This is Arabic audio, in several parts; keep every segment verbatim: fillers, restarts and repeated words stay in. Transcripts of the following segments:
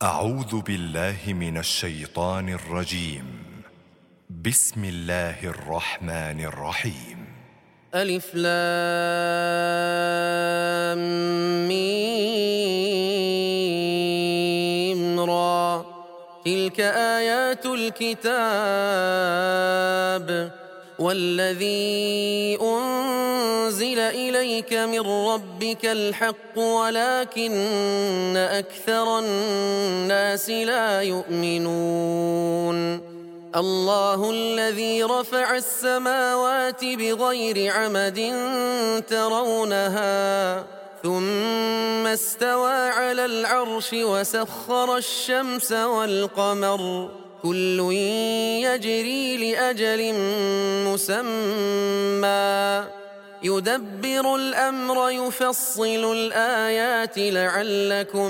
أعوذ بالله من الشيطان الرجيم. بسم الله الرحمن الرحيم. ألف لام ميم را. تلك آيات الكتاب والذي أنزل إليك من ربك الحق ولكن أكثر الناس لا يؤمنون. الله الذي رفع السماوات بغير عمد ترونها ثم استوى على العرش وسخر الشمس والقمر كل يجري لأجل مسمى يدبر الأمر يفصل الآيات لعلكم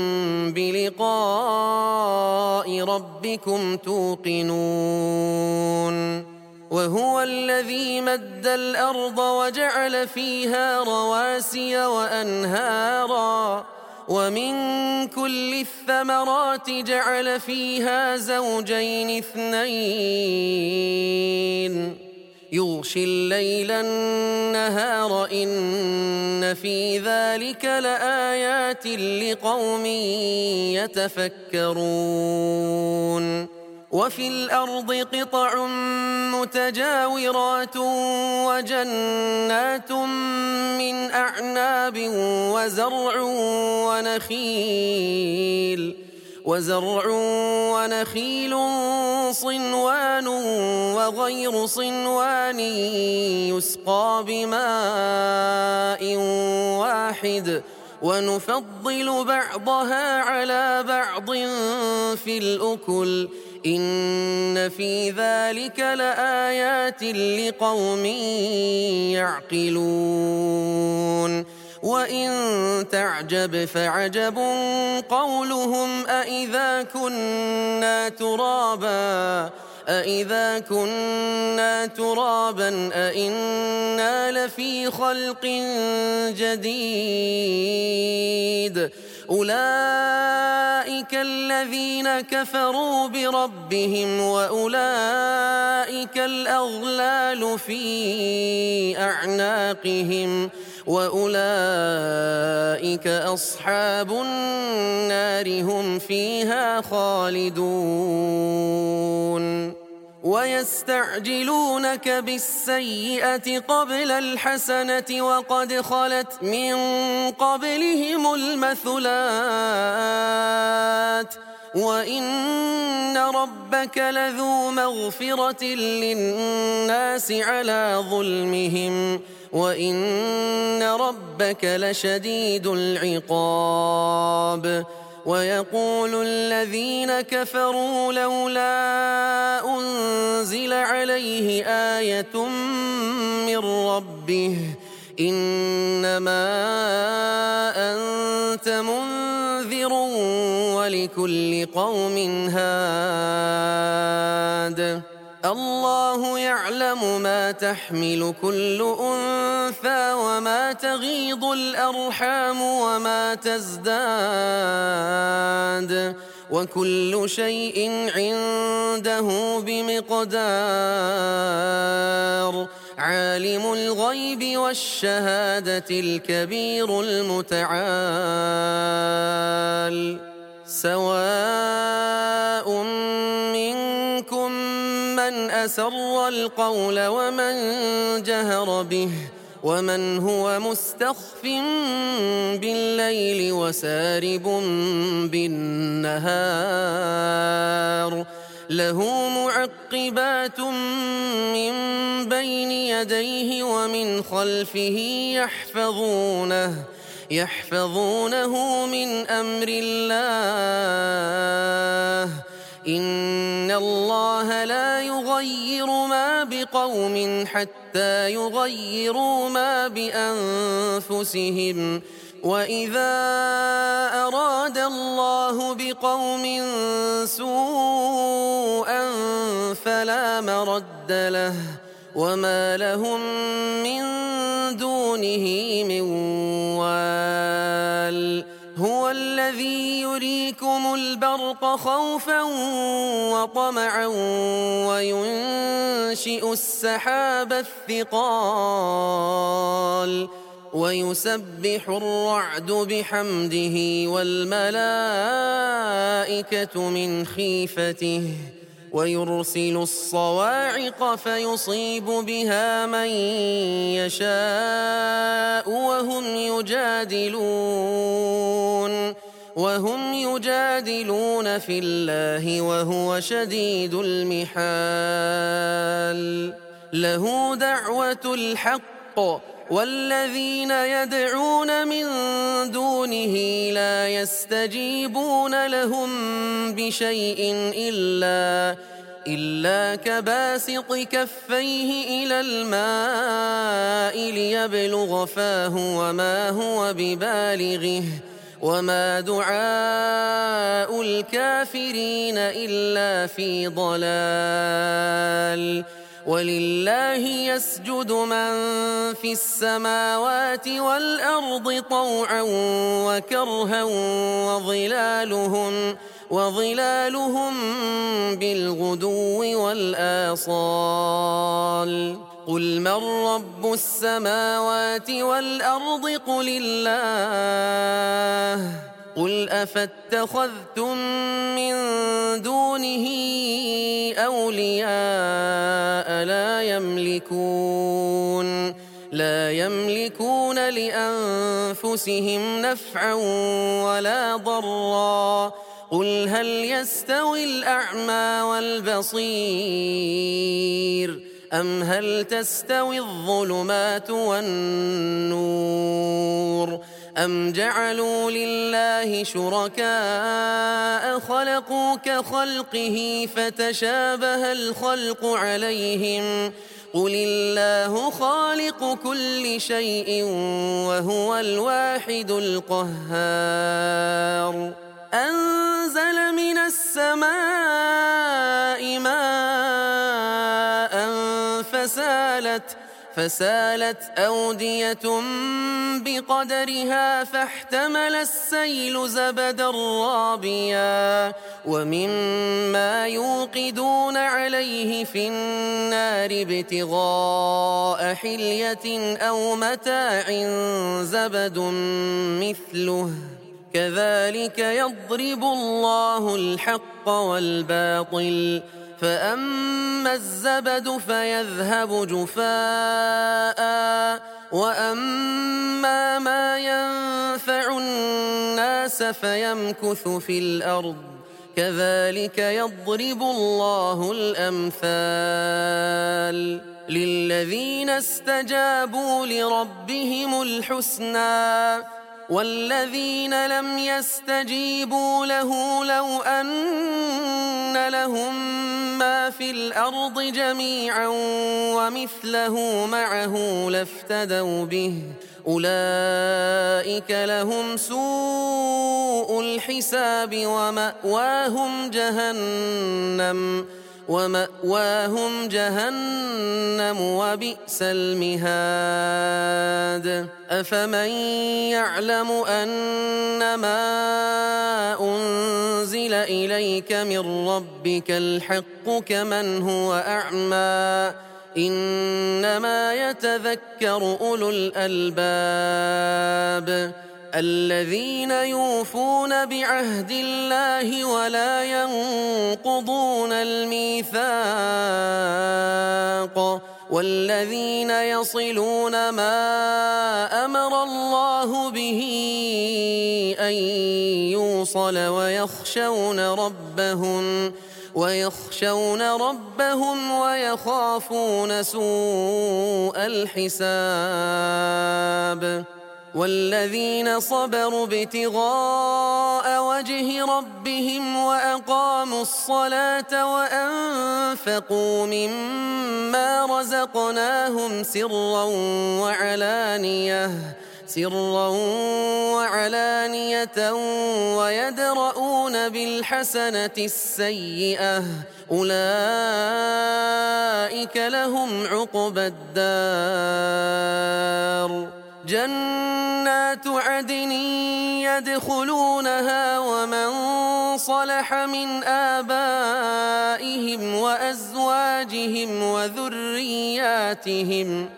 بلقاء ربكم توقنون. وهو الذي مد الأرض وجعل فيها رواسي وأنهارا ومن كل الثمرات جعل فيها زوجين اثنين يغشي الليل النهار إن في ذلك لآيات لقوم يتفكرون. وفي الأرض قطع متجاورات وجنات من أعناب وزرع ونخيل وزرع ونخيل صنوان وغير صنوان يسقى بماء واحد ونفضل بعضها على بعض في الأكل إن في ذلك لآيات لقوم يعقلون. وإن تعجب فعجب قولهم أإذا كنا ترابا أإذا كنا ترابا أإنا لفي خلق جديد أولئك الذين كفروا بربهم وأولئك الأغلال في أعناقهم وأولئك أصحاب النار هم فيها خالدون. ويستعجلونك بالسيئة قبل الحسنة وقد خلت من قبلهم المثلات وإن ربك لذو مغفرة للناس على ظلمهم وإن ربك لشديد العقاب. ويقول الذين كفروا لولا أنزل عليه آية من ربه إنما أنت منذر ولكل قوم هاد. الله يعلم ما تحمل كل أنثى وما تغيض الأرحام وما تزداد وكل شيء عنده بمقدار. عالم الغيب والشهادة الكبير المتعال. سواء منكم من أسر القول ومن جهر به ومن هو مستخف بالليل وسارب بالنهار له معقبات من بين يديه ومن خلفه يحفظونه يحفظونه من أمر الله إن الله لا يغير ما بقوم حتى يغيروا ما بأنفسهم وإذا أراد الله بقوم سوءا فلا مرد له وما لهم من دونه من وال. هو الذي يريكم البرق خوفا وطمعا وينشئ السحاب الثقال ويسبح الرعد بحمده والملائكة من خيفته ويرسل الصواعق فيصيب بها من يشاء وهم يجادلون وهم يجادلون في الله وهو شديد المحال. له دعوة الحق والذين يدعون من دونه لا يستجيبون لهم بشيء إلا إلا كباسط كفيه إلى الماء ليبلغ فاه وما هو ببالغه وما دعاء الكافرين إلا في ضلال. ولله يسجد من في السماوات والأرض طوعا وكرها وظلالهم وظلالهم بالغدو والآصال. قل من رب السماوات والأرض قل الله قل أفاتخذتم من دونه أولياء لا يملكون لا يملكون لأنفسهم نفعا ولا ضرا. قل هل يستوي الأعمى والبصير أم هل تستوي الظلمات والنور أم جعلوا لله شركاء خلقوا كخلقه فتشابه الخلق عليهم قل الله خالق كل شيء وهو الواحد القهار. أنزل من السماء ماء فسالت فسالت أودية بقدرها فاحتمل السيل زبدا رابيا ومما يوقدون عليه في النار ابتغاء حلية أو متاع زبد مثله كذلك يضرب الله الحق والباطل فأما الزبد فيذهب جفاء وأما ما ينفع الناس فيمكث في الأرض كذلك يضرب الله الأمثال. للذين استجابوا لربهم الحسنى والذين لم يستجيبوا له لو أن لهم ما في الأرض جميعا ومثله معه لافتدوا به أولئك لهم سوء الحساب ومأواهم جهنم ومأواهم جهنم وبئس المهاد. أفمن يعلم أنما أنزل إليك من ربك الحق كمن هو أعمى إنما يتذكر أولو الألباب الذين يوفون بعهد الله ولا ينقضون الميثاق والذين يصلون ما أمر الله به أن يوصل ويخشون ربهم ويخشون ربهم ويخافون سوء الحساب. والذين صبروا ابتغاء وجه ربهم وأقاموا الصلاة وأنفقوا مما رزقناهم سرا وعلانية سرا وعلانية ويدرؤون بالحسنة السيئة أولئك لهم عقبى الدار جنات عدن يدخلونها ومن صلح من آبائهم وأزواجهم وذرياتهم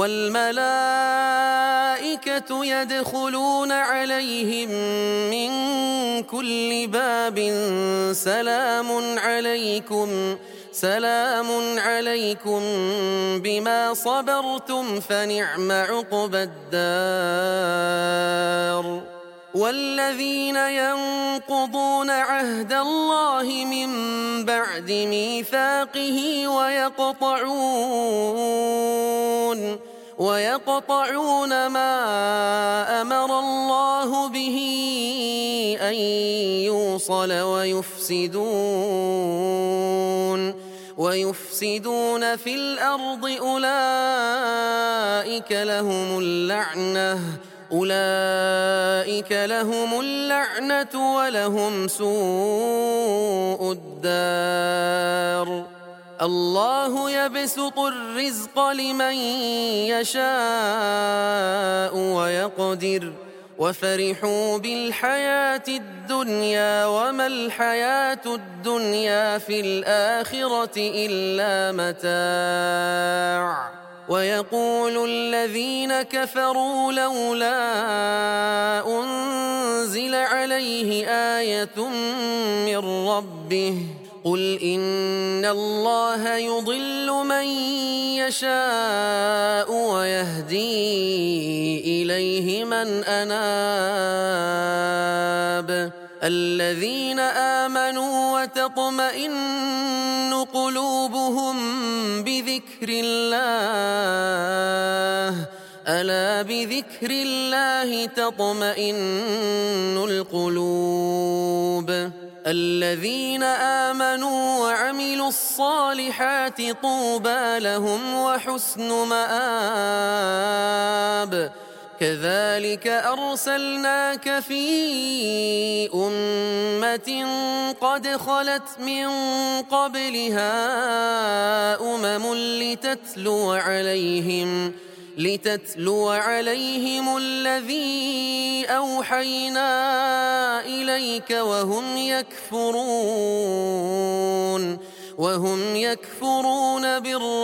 والملائكة يدخلون عليهم من كل باب سلام عليكم سلام عليكم بما صبرتم فنعم عقبى الدار. والذين ينقضون عهد الله من بعد ميثاقه ويقطعون ويقطعون ما أمر الله به أن يوصل ويفسدون ويفسدون في الأرض أولئك لهم اللعنة أولئك لهم اللعنة ولهم سوء الدار. الله يبسط الرزق لمن يشاء ويقدر وفرحوا بالحياة الدنيا وما الحياة الدنيا في الآخرة إلا متاع. ويقول الذين كفروا لولا أنزل عليه آية من ربه قل إن الله يضل من يشاء ويهدي إليه من أناب. الذين آمنوا وتطمئن قلوبهم بذكر الله ألا بذكر الله تطمئن القلوب. الذين آمنوا وعملوا الصالحات طوبى لهم وحسن مآب. كذلك أرسلناك في أمة قد خلت من قبلها أمم لتتلو عليهم لتتلو عليهم الذي أوحينا إليك وهم يكفرون وهم يكفرون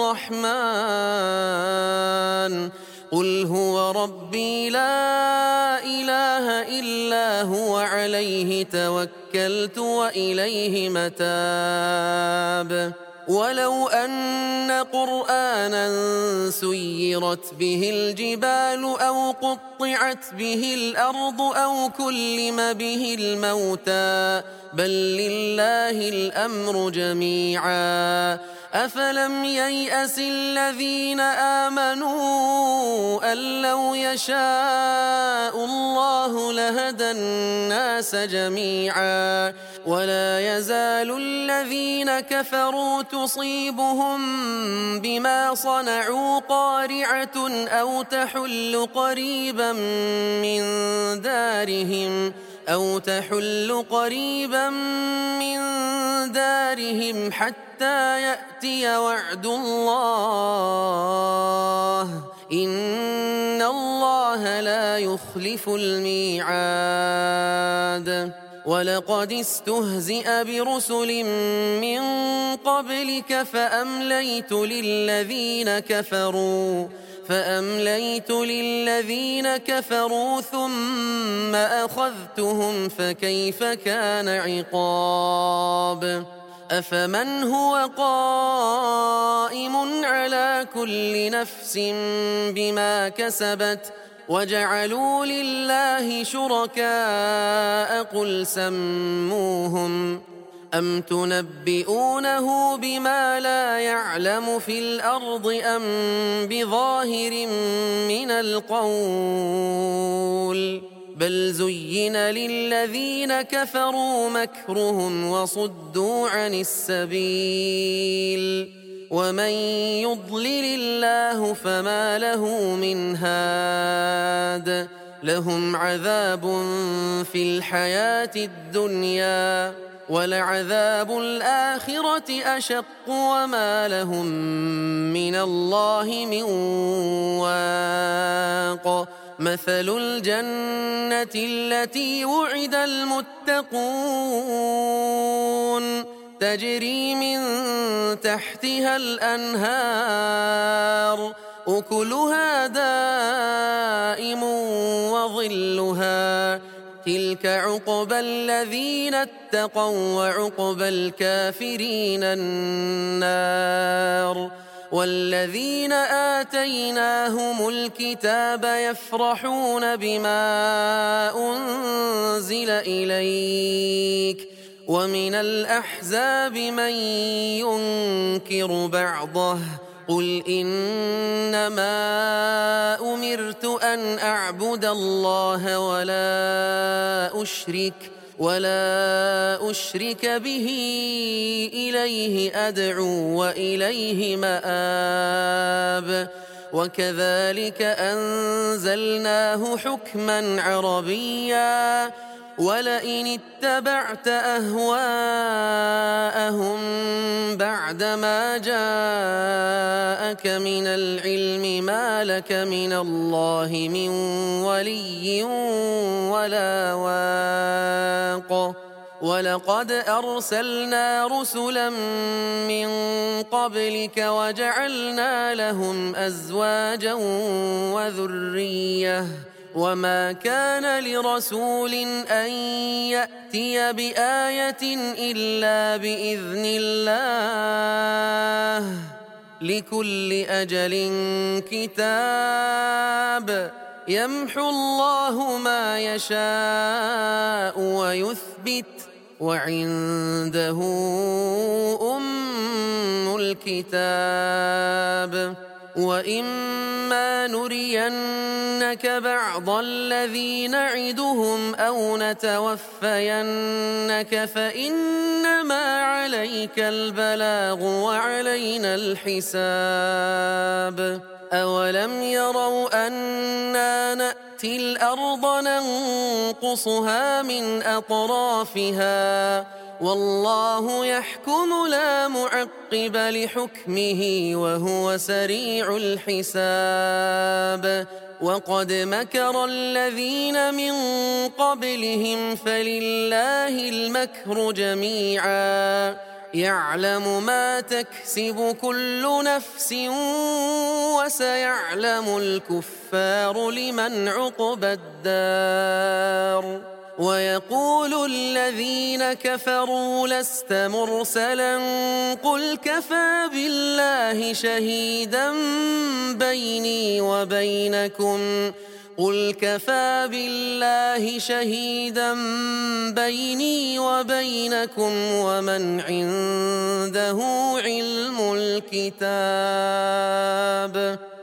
بالرحمن قل هو ربي لا إله إلا هو عليه توكلت وإليه متاب. ولو أن قرآنا سيرت به الجبال أو قطعت به الأرض أو كلم به الموتى بل لله الأمر جميعا أفلم ييأس الذين آمنوا أن لو يشاء الله لهدى الناس جميعا ولا يزال الذين كفروا تصيبهم بما صنعوا قارعة أو تحل قريبا من دارهم أو تحل قريبا من دارهم حتى يأتي وعد الله إن الله لا يخلف الميعاد. ولقد استهزئ برسل من قبلك فأمليت للذين كفروا فأمليت للذين كفروا ثم أخذتهم فكيف كان عقاب. أفمن هو قائم على كل نفس بما كسبت وجعلوا لله شركاء قل سموهم أم تنبئونه بما لا يعلم في الأرض أم بظاهر من القول بل زين للذين كفروا مكرهم وصدوا عن السبيل ومن يضلل الله فما له من هاد. لهم عذاب في الحياة الدنيا ولعذاب الآخرة أشق وما لهم من الله من واق. مثل الجنة التي وعد المتقون تجري من تحتها الأنهار أكلها دائم وظلها تلك عقبى الذين اتقوا وعقبى الكافرين النار والذين آتيناهم الكتاب يفرحون بما أنزل إليك ومن الأحزاب من ينكر بعضه قل إنما أمرت أن أعبد الله ولا أشرك ولا أشرك به إليه أدعو وإليه مآب وكذلك أنزلناه حكما عربيا ولئن اتبعت أهواءهم بعدما جاءك من العلم ما لك من الله من ولي ولا واق ولقد أرسلنا رسلا من قبلك وجعلنا لهم أزواجا وذرية وما كان لرسول أن يأتي بآية إلا بإذن الله لكل أجل كتاب يمحو الله ما يشاء ويثبت وعنده أم الكتاب وإما نرينك بعض الذي نعدهم أو نتوفينك فإنما عليك البلاغ وعلينا الحساب أولم يروا أنا نأتي الأرض ننقصها من أطرافها والله يحكم لا معقب لحكمه وهو سريع الحساب وقد مكر الذين من قبلهم فلله المكر جميعا يعلم ما تكسب كل نفس وسيعلم الكفار لمن عقبى الدار ويقول الذين كفروا لست مرسلا قل كفى بالله شهيدا بيني وبينكم قل كفى بالله شهيدا بيني وبينكم ومن عنده علم الكتاب